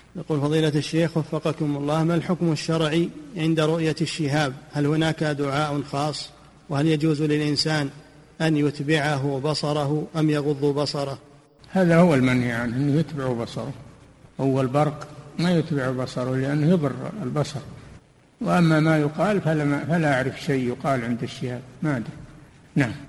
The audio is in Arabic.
يقول فضيلة الشيخ وفقكم الله، ما الحكم الشرعي عند رؤية الشهاب؟ هل هناك دعاء خاص؟ وهل يجوز للإنسان أن يتبعه بصره أم يغض بصره؟ هذا هو المنهي عنه، أنه يتبع بصره. هو البرق ما يتبع بصره لأنه يضر البصر. وأما ما يقال فلا أعرف شيء يقال عند الشهاب، ما أدري. نعم.